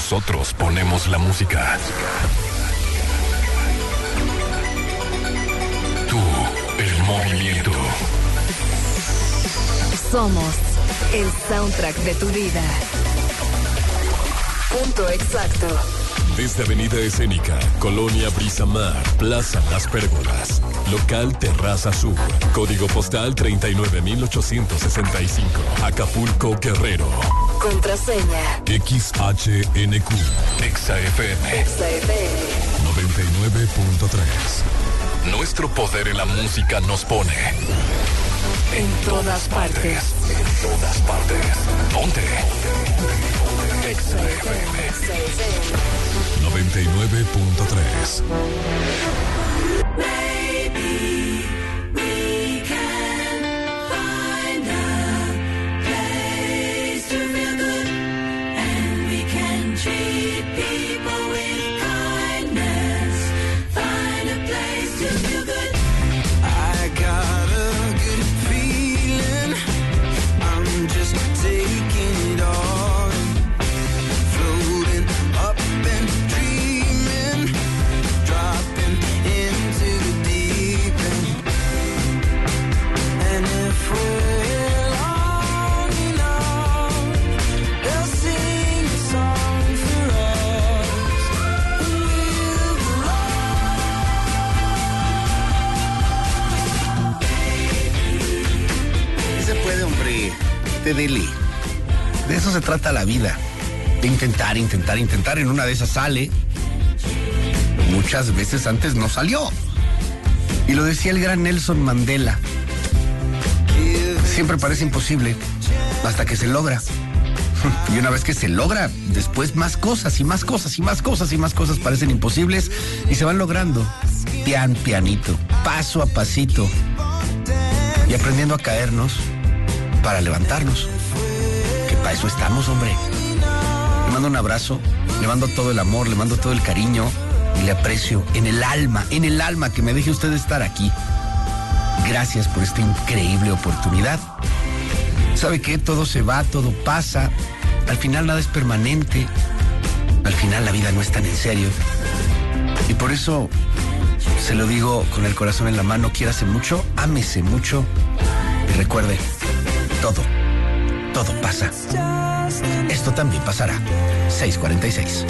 Nosotros ponemos la música. Tú, el movimiento. Somos el soundtrack de tu vida. Punto exacto. Desde Avenida Escénica, Colonia Brisa Mar, Plaza Las Pérgolas, Local Terraza Sur, Código Postal 39865, Acapulco, Guerrero. Contraseña XHNQ, XFM 99.3. Nuestro poder en la música nos pone en todas partes. En todas partes. Ponte. XFM 99.3. Maybe we can find a place to feel good, and we can treat people with kindness. Find a place to feel good. I got a good feeling. I'm just taking it all in. Floating up and dreaming, dropping into the deep end. And if we're long enough, they'll sing a song for us, and we'll belong. Sí se puede, hombre. Te dele. De eso se trata la vida. De intentar. En una de esas sale. Muchas veces antes no salió. Y lo decía el gran Nelson Mandela. Siempre parece imposible hasta que se logra. Y una vez que se logra, después más cosas parecen imposibles y se van logrando. Pianito, paso a pasito. Y aprendiendo a caernos para levantarnos. Que para eso estamos, hombre. Le mando un abrazo, le mando todo el amor, le mando todo el cariño y le aprecio en el alma que me deje usted estar aquí. Gracias por esta increíble oportunidad. ¿Sabe qué? Todo se va, todo pasa. Al final nada es permanente. Al final la vida no es tan en serio. Y por eso se lo digo con el corazón en la mano, quiérase mucho, ámese mucho y recuerde, todo pasa. Esto también pasará. 6:46.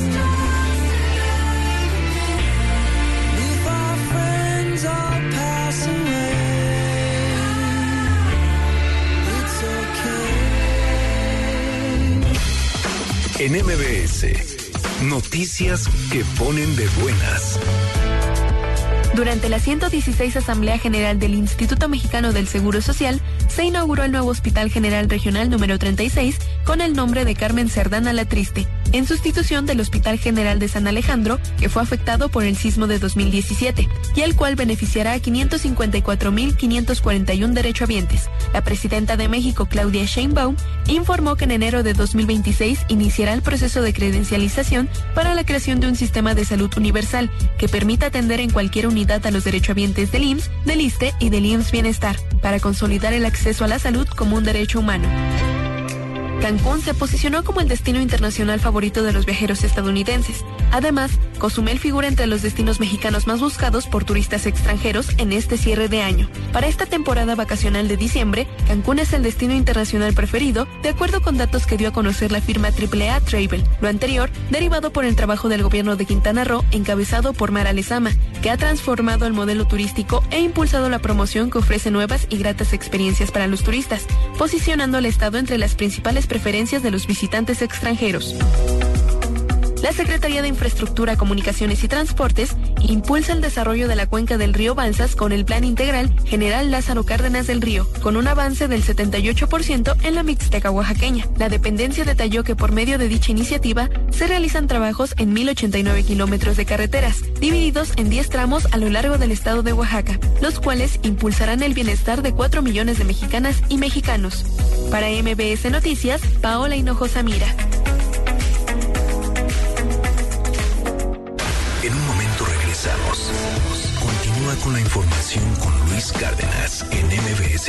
En MBS, noticias que ponen de buenas. Durante la 116 Asamblea General del Instituto Mexicano del Seguro Social, se inauguró el nuevo Hospital General Regional número 36 con el nombre de Carmen Cerdán Alatriste, en sustitución del Hospital General de San Alejandro, que fue afectado por el sismo de 2017, y el cual beneficiará a 554.541 derechohabientes. La presidenta de México, Claudia Sheinbaum, informó que en enero de 2026 iniciará el proceso de credencialización para la creación de un sistema de salud universal que permita atender en cualquier unidad a los derechohabientes del IMSS, del ISSSTE y del IMSS Bienestar, para consolidar el acceso a la salud como un derecho humano. Cancún se posicionó como el destino internacional favorito de los viajeros estadounidenses. Además, Cozumel figura entre los destinos mexicanos más buscados por turistas extranjeros en este cierre de año. Para esta temporada vacacional de diciembre, Cancún es el destino internacional preferido, de acuerdo con datos que dio a conocer la firma AAA Travel. Lo anterior, derivado por el trabajo del gobierno de Quintana Roo, encabezado por Mara Lezama, que ha transformado el modelo turístico e impulsado la promoción que ofrece nuevas y gratas experiencias para los turistas, posicionando al estado entre las principales preferencias de los visitantes extranjeros. La Secretaría de Infraestructura, Comunicaciones y Transportes impulsa el desarrollo de la cuenca del río Balsas con el Plan Integral General Lázaro Cárdenas del Río, con un avance del 78% en la Mixteca oaxaqueña. La dependencia detalló que por medio de dicha iniciativa se realizan trabajos en 1,089 kilómetros de carreteras, divididos en 10 tramos a lo largo del estado de Oaxaca, los cuales impulsarán el bienestar de 4 millones de mexicanas y mexicanos. Para MBS Noticias, Paola Hinojosa Mira. En un momento regresamos. Continúa con la información con Luis Cárdenas en MBS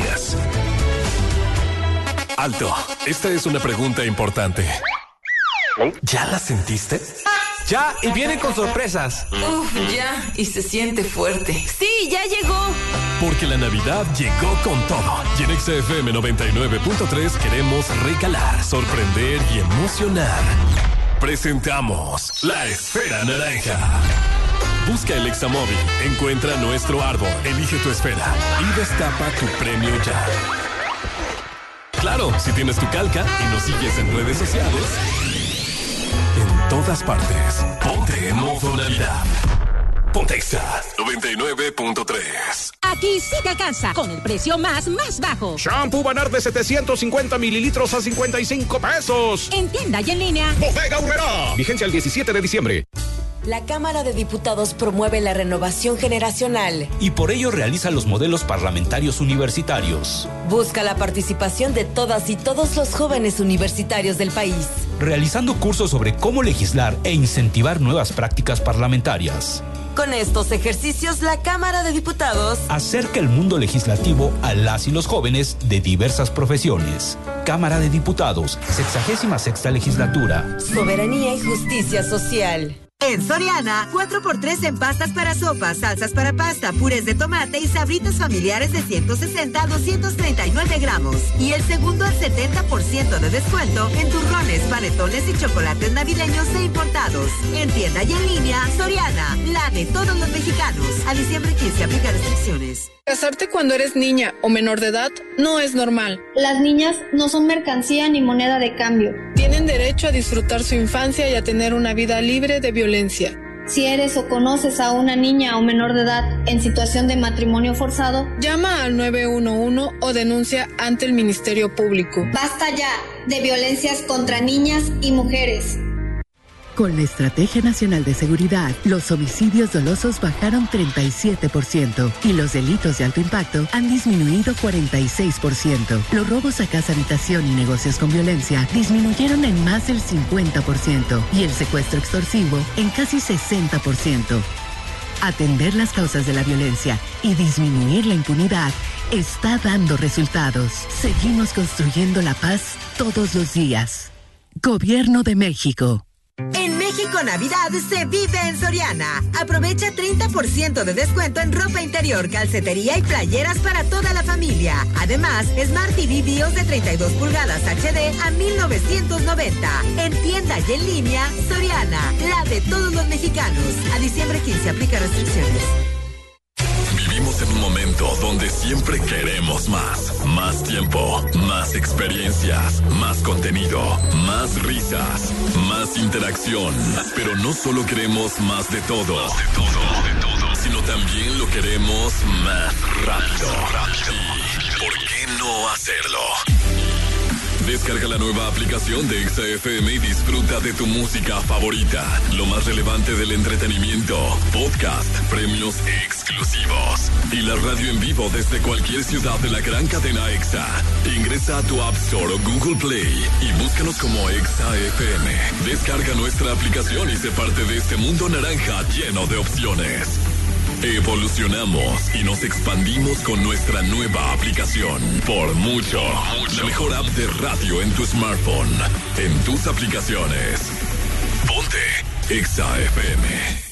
Noticias. Alto, esta es una pregunta importante. ¿Ya la sentiste? Ya, y vienen con sorpresas. Ya, y se siente fuerte. ¡Sí, ya llegó! Porque la Navidad llegó con todo. Y en XFM 99.3 queremos regalar, sorprender y emocionar. Presentamos La Esfera Naranja. Busca el Examóvil, encuentra nuestro árbol, elige tu esfera y destapa tu premio ya. Claro, si tienes tu calca y nos sigues en redes sociales, en todas partes, ponte en modo Navidad. Ponte Exa 99.3. Aquí sí te alcanza, con el precio más bajo. Shampoo Banar de 750 mililitros a 55 pesos. En tienda y en línea. Bodega Aurrerá. Vigencia el 17 de diciembre. La Cámara de Diputados promueve la renovación generacional y por ello realiza los modelos parlamentarios universitarios. Busca la participación de todas y todos los jóvenes universitarios del país, realizando cursos sobre cómo legislar e incentivar nuevas prácticas parlamentarias. Con estos ejercicios, la Cámara de Diputados acerca el mundo legislativo a las y los jóvenes de diversas profesiones. Cámara de Diputados, 66ª legislatura. Soberanía y justicia social. En Soriana, 4x3 en pastas para sopas, salsas para pasta, purés de tomate y sabritas familiares de 160 a 239 gramos. Y el segundo al 70% de descuento en turrones, panetones y chocolates navideños e importados. En tienda y en línea, Soriana, la de todos los mexicanos. A diciembre 15 aplica restricciones. Casarte cuando eres niña o menor de edad no es normal. Las niñas no son mercancía ni moneda de cambio. Tienen derecho a disfrutar su infancia y a tener una vida libre de violencia. Si eres o conoces a una niña o menor de edad en situación de matrimonio forzado, llama al 911 o denuncia ante el Ministerio Público. Basta ya de violencias contra niñas y mujeres. Con la Estrategia Nacional de Seguridad, los homicidios dolosos bajaron 37% y los delitos de alto impacto han disminuido 46%. Los robos a casa, habitación y negocios con violencia disminuyeron en más del 50% y el secuestro extorsivo en casi 60%. Atender las causas de la violencia y disminuir la impunidad está dando resultados. Seguimos construyendo la paz todos los días. Gobierno de México. En México Navidad se vive en Soriana. Aprovecha 30% de descuento en ropa interior, calcetería y playeras para toda la familia. Además, Smart TV BIOS de 32 pulgadas HD a 1,990. En tienda y en línea, Soriana, la de todos los mexicanos. A diciembre 15 aplica restricciones. Vivimos en un momento donde siempre queremos más. Más tiempo, más experiencias, más contenido, más risas, más interacción. Pero no solo queremos más de todo, sino también lo queremos más rápido. ¿Y por qué no hacerlo? Descarga la nueva aplicación de XFM y disfruta de tu música favorita. Lo más relevante del entretenimiento, podcast, premios exclusivos y la radio en vivo desde cualquier ciudad de la gran cadena EXA. Ingresa a tu App Store o Google Play y búscanos como XFM. Descarga nuestra aplicación y sé parte de este mundo naranja lleno de opciones. Evolucionamos y nos expandimos con nuestra nueva aplicación. Por mucho. La mejor app de radio en tu smartphone, en tus aplicaciones. Ponte XFM.